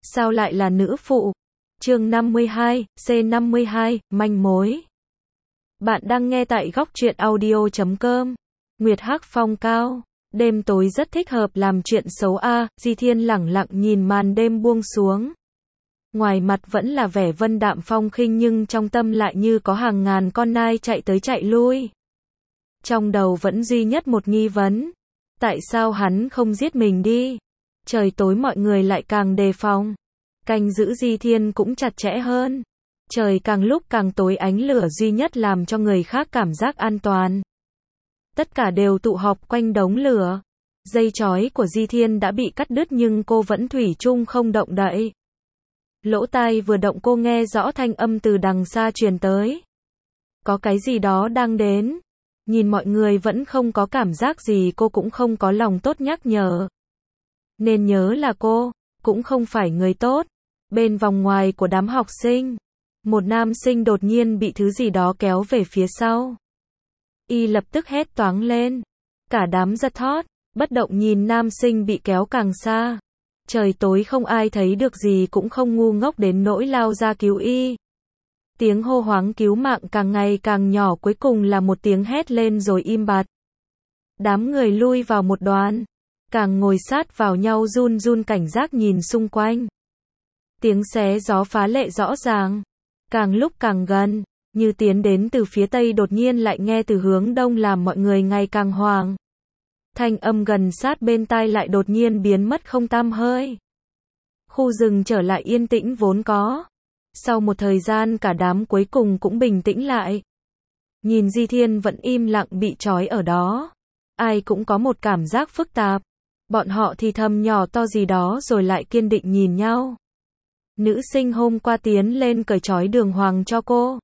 sao lại là nữ phụ? Chương 52, C52, manh mối. Bạn đang nghe tại góc truyện audio.com. Nguyệt Hắc phong cao. Đêm tối rất thích hợp làm chuyện xấu a. Di Thiên lẳng lặng nhìn màn đêm buông xuống. Ngoài mặt vẫn là vẻ vân đạm phong khinh nhưng trong tâm lại như có hàng ngàn con nai chạy tới chạy lui. Trong đầu vẫn duy nhất một nghi vấn. Tại sao hắn không giết mình đi? Trời tối mọi người lại càng đề phòng. Canh giữ Di Thiên cũng chặt chẽ hơn. Trời càng lúc càng tối, ánh lửa duy nhất làm cho người khác cảm giác an toàn. Tất cả đều tụ họp quanh đống lửa. Dây chói của Di Thiên đã bị cắt đứt nhưng cô vẫn thủy chung không động đậy. Lỗ tai vừa động cô nghe rõ thanh âm từ đằng xa truyền tới. Có cái gì đó đang đến. Nhìn mọi người vẫn không có cảm giác gì, cô cũng không có lòng tốt nhắc nhở. Nên nhớ là cô cũng không phải người tốt. Bên vòng ngoài của đám học sinh, một nam sinh đột nhiên bị thứ gì đó kéo về phía sau. Y lập tức hét toáng lên. Cả đám giật thót, bất động nhìn nam sinh bị kéo càng xa. Trời tối không ai thấy được gì cũng không ngu ngốc đến nỗi lao ra cứu y. Tiếng hô hoáng cứu mạng càng ngày càng nhỏ, cuối cùng là một tiếng hét lên rồi im bặt. Đám người lui vào một đoạn, càng ngồi sát vào nhau run run cảnh giác nhìn xung quanh. Tiếng xé gió phá lệ rõ ràng, càng lúc càng gần, như tiến đến từ phía tây đột nhiên lại nghe từ hướng đông làm mọi người ngày càng hoảng. Thanh âm gần sát bên tai lại đột nhiên biến mất không tăm hơi. Khu rừng trở lại yên tĩnh vốn có. Sau một thời gian cả đám cuối cùng cũng bình tĩnh lại. Nhìn Di Thiên vẫn im lặng bị trói ở đó. Ai cũng có một cảm giác phức tạp. Bọn họ thì thầm nhỏ to gì đó rồi lại kiên định nhìn nhau. Nữ sinh hôm qua tiến lên cởi trói đường hoàng cho cô.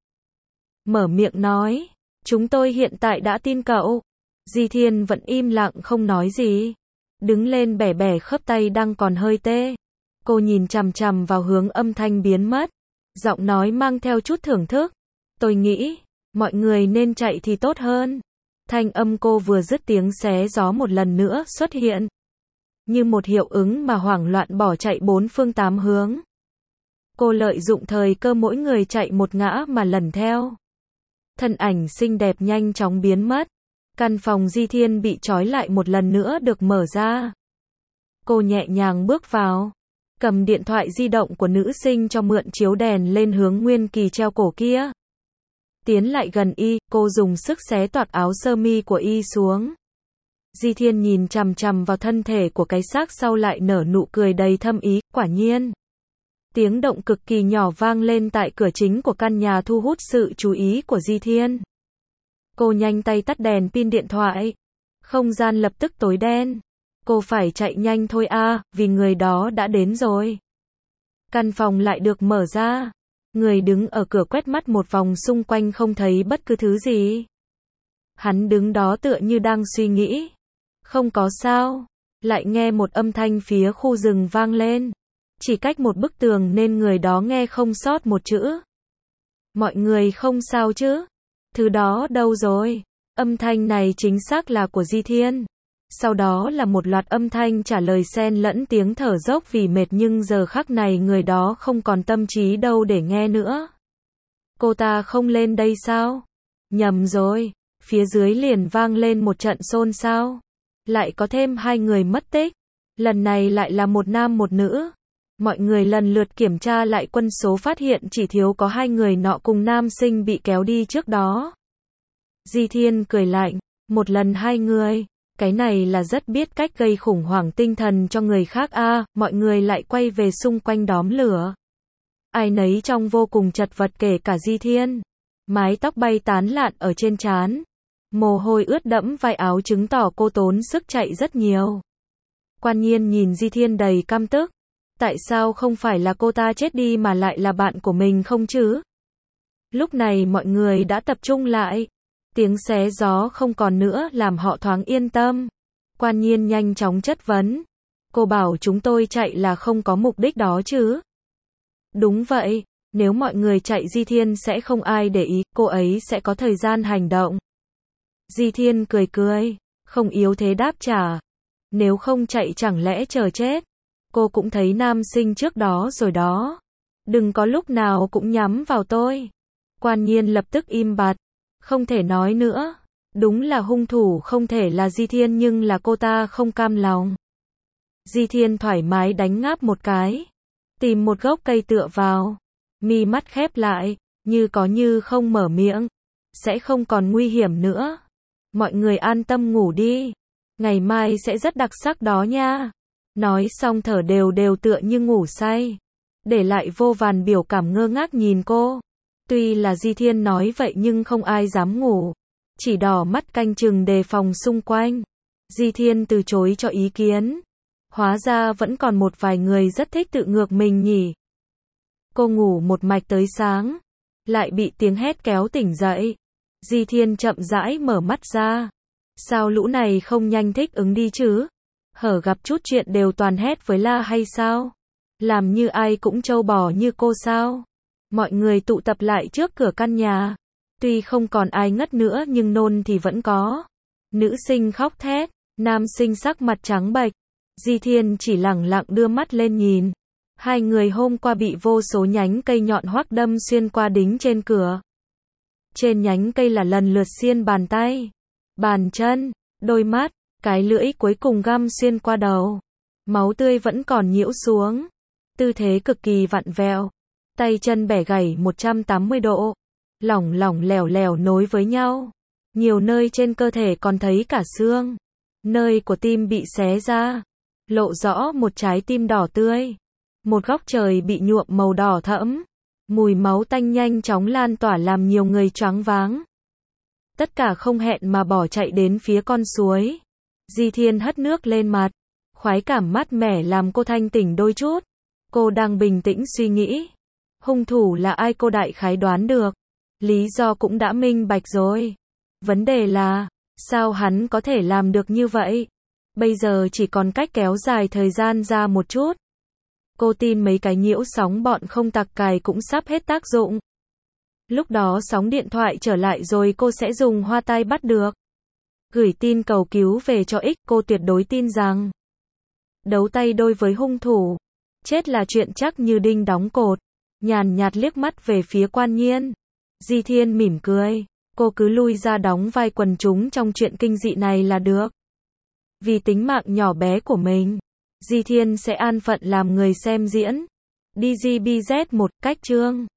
Mở miệng nói, chúng tôi hiện tại đã tin cậu. Di Thiên vẫn im lặng không nói gì. Đứng lên bẻ bẻ khớp tay đang còn hơi tê. Cô nhìn chằm chằm vào hướng âm thanh biến mất. Giọng nói mang theo chút thưởng thức. Tôi nghĩ, mọi người nên chạy thì tốt hơn. Thanh âm cô vừa dứt tiếng xé gió một lần nữa xuất hiện. Như một hiệu ứng mà hoảng loạn bỏ chạy bốn phương tám hướng. Cô lợi dụng thời cơ mỗi người chạy một ngã mà lần theo. Thân ảnh xinh đẹp nhanh chóng biến mất. Căn phòng Di Thiên bị trói lại một lần nữa được mở ra. Cô nhẹ nhàng bước vào. Cầm điện thoại di động của nữ sinh cho mượn chiếu đèn lên hướng Nguyên Kỳ treo cổ kia. Tiến lại gần y, cô dùng sức xé toạc áo sơ mi của y xuống. Di Thiên nhìn chằm chằm vào thân thể của cái xác sau lại nở nụ cười đầy thâm ý, quả nhiên. Tiếng động cực kỳ nhỏ vang lên tại cửa chính của căn nhà thu hút sự chú ý của Di Thiên. Cô nhanh tay tắt đèn pin điện thoại. Không gian lập tức tối đen. Cô phải chạy nhanh thôi vì người đó đã đến rồi. Căn phòng lại được mở ra. Người đứng ở cửa quét mắt một vòng xung quanh không thấy bất cứ thứ gì. Hắn đứng đó tựa như đang suy nghĩ. Không có sao. Lại nghe một âm thanh phía khu rừng vang lên. Chỉ cách một bức tường nên người đó nghe không sót một chữ. Mọi người không sao chứ? Thứ đó đâu rồi? Âm thanh này chính xác là của Di Thiên. Sau đó là một loạt âm thanh trả lời xen lẫn tiếng thở dốc vì mệt nhưng giờ khắc này người đó không còn tâm trí đâu để nghe nữa. Cô ta không lên đây sao? Nhầm rồi. Phía dưới liền vang lên một trận xôn xao. Lại có thêm 2 người mất tích. Lần này lại là một nam một nữ. Mọi người lần lượt kiểm tra lại quân số phát hiện chỉ thiếu có 2 người nọ cùng nam sinh bị kéo đi trước đó. Di Thiên cười lạnh. Một lần 2 người. Cái này là rất biết cách gây khủng hoảng tinh thần cho người khác mọi người lại quay về xung quanh đóm lửa. Ai nấy trông vô cùng chật vật kể cả Di Thiên. Mái tóc bay tán loạn ở trên trán. Mồ hôi ướt đẫm vai áo chứng tỏ cô tốn sức chạy rất nhiều. Quan Nhiên nhìn Di Thiên đầy căm tức. Tại sao không phải là cô ta chết đi mà lại là bạn của mình không chứ? Lúc này mọi người đã tập trung lại. Tiếng xé gió không còn nữa làm họ thoáng yên tâm. Quan Nhiên nhanh chóng chất vấn. Cô bảo chúng tôi chạy là không có mục đích đó chứ? Đúng vậy, nếu mọi người chạy Di Thiên sẽ không ai để ý, cô ấy sẽ có thời gian hành động. Di Thiên cười cười, không yếu thế đáp trả. Nếu không chạy chẳng lẽ chờ chết? Cô cũng thấy nam sinh trước đó rồi đó. Đừng có lúc nào cũng nhắm vào tôi. Quan Nhiên lập tức im bặt. Không thể nói nữa. Đúng là hung thủ không thể là Di Thiên nhưng là cô ta không cam lòng. Di Thiên thoải mái đánh ngáp một cái. Tìm một gốc cây tựa vào. Mi mắt khép lại. Như có như không mở miệng. Sẽ không còn nguy hiểm nữa. Mọi người an tâm ngủ đi. Ngày mai sẽ rất đặc sắc đó nha. Nói xong thở đều đều tựa như ngủ say. Để lại vô vàn biểu cảm ngơ ngác nhìn cô. Tuy là Di Thiên nói vậy nhưng không ai dám ngủ. Chỉ đỏ mắt canh chừng đề phòng xung quanh. Di Thiên từ chối cho ý kiến. Hóa ra vẫn còn một vài người rất thích tự ngược mình nhỉ. Cô ngủ một mạch tới sáng. Lại bị tiếng hét kéo tỉnh dậy. Di Thiên chậm rãi mở mắt ra. Sao lũ này không nhanh thích ứng đi chứ? Hở gặp chút chuyện đều toàn hét với la hay sao? Làm như ai cũng trâu bò như cô sao? Mọi người tụ tập lại trước cửa căn nhà. Tuy không còn ai ngất nữa nhưng nôn thì vẫn có. Nữ sinh khóc thét, nam sinh sắc mặt trắng bệch. Di Thiên chỉ lẳng lặng đưa mắt lên nhìn. Hai người hôm qua bị vô số nhánh cây nhọn hoắc đâm xuyên qua đính trên cửa. Trên nhánh cây là lần lượt xiên bàn tay, bàn chân, đôi mắt, cái lưỡi cuối cùng găm xuyên qua đầu. Máu tươi vẫn còn nhiễu xuống. Tư thế cực kỳ vặn vẹo. Tay chân bẻ gãy 180 độ. Lỏng lỏng lẻo lẻo nối với nhau. Nhiều nơi trên cơ thể còn thấy cả xương. Nơi của tim bị xé ra. Lộ rõ một trái tim đỏ tươi. Một góc trời bị nhuộm màu đỏ thẫm. Mùi máu tanh nhanh chóng lan tỏa làm nhiều người choáng váng. Tất cả không hẹn mà bỏ chạy đến phía con suối. Di Thiên hất nước lên mặt. Khoái cảm mát mẻ làm cô thanh tỉnh đôi chút. Cô đang bình tĩnh suy nghĩ. Hung thủ là ai cô đại khái đoán được. Lý do cũng đã minh bạch rồi. Vấn đề là, sao hắn có thể làm được như vậy? Bây giờ chỉ còn cách kéo dài thời gian ra một chút. Cô tin mấy cái nhiễu sóng bọn không tặc cài cũng sắp hết tác dụng. Lúc đó sóng điện thoại trở lại rồi cô sẽ dùng hoa tai bắt được. Gửi tin cầu cứu về cho X, cô tuyệt đối tin rằng đấu tay đôi với hung thủ, chết là chuyện chắc như đinh đóng cột. Nhàn nhạt liếc mắt về phía Quan Nhiên. Di Thiên mỉm cười. Cô cứ lui ra đóng vai quần chúng trong chuyện kinh dị này là được. Vì tính mạng nhỏ bé của mình, Di Thiên sẽ an phận làm người xem diễn. DGBZ1 cách chương